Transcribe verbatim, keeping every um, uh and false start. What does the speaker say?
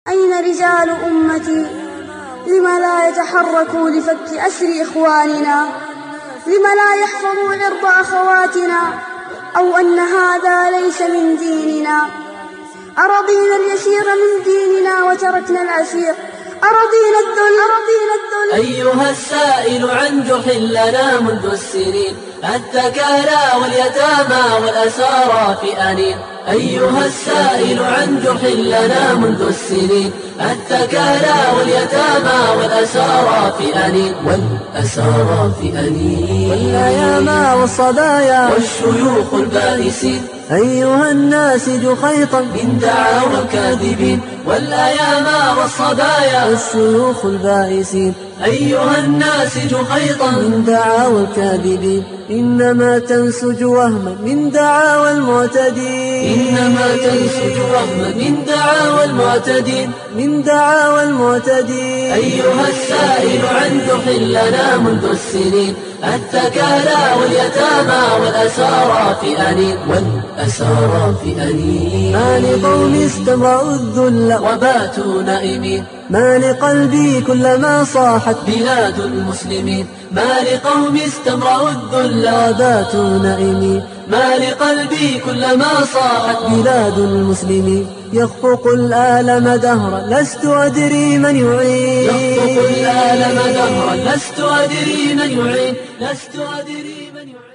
أين رجال أمتي؟ لم لا يتحركوا لفك أسر إخواننا؟ لم لا يحفظوا عرض أخواتنا؟ أو أن هذا ليس من ديننا؟ أرضينا اليسير من ديننا وتركنا العسير؟ أرضينا الذل أرضينا الذل أيها السائل عن جرح لنا منذ السنين، الثكالى واليتامى والأسارى في أنين. أيها السائل عن جرح لنا منذ السنين، الثكالى واليتامى والأسارى في أنين. والأسارى في أنين، والأيام والصبايا والشيوخ البائسين. أيها الناسج خيطا من دعاوى الكاذبين، والأيام والصبايا والشيوخ البائسين. أيها الناسج خيطا من دعاوى الكاذبين، إنما تنسج وهما من دعاوى المعتدين. إنما تنسج وهما من دعاوى المعتدين. من دعاوى المعتدين. أيها السائل عن جرح لنا منذ السنين، الثكالى واليتامى والأسارى في أنين. والأسارى في أنين، ما لقوم استمرأوا الذل وباتوا نائمين. ما لقلبي كلما صاحت بلاد المسلمين. ما لقوم استمرأوا الذل وباتوا نائمين. ما لقلبي كلما صاحت بلاد المسلمين. يخفق الآلم دهرا لست أدري من يعين. يخفق الآلم دهرا لست أدري من يعين. لست أدري من يعين.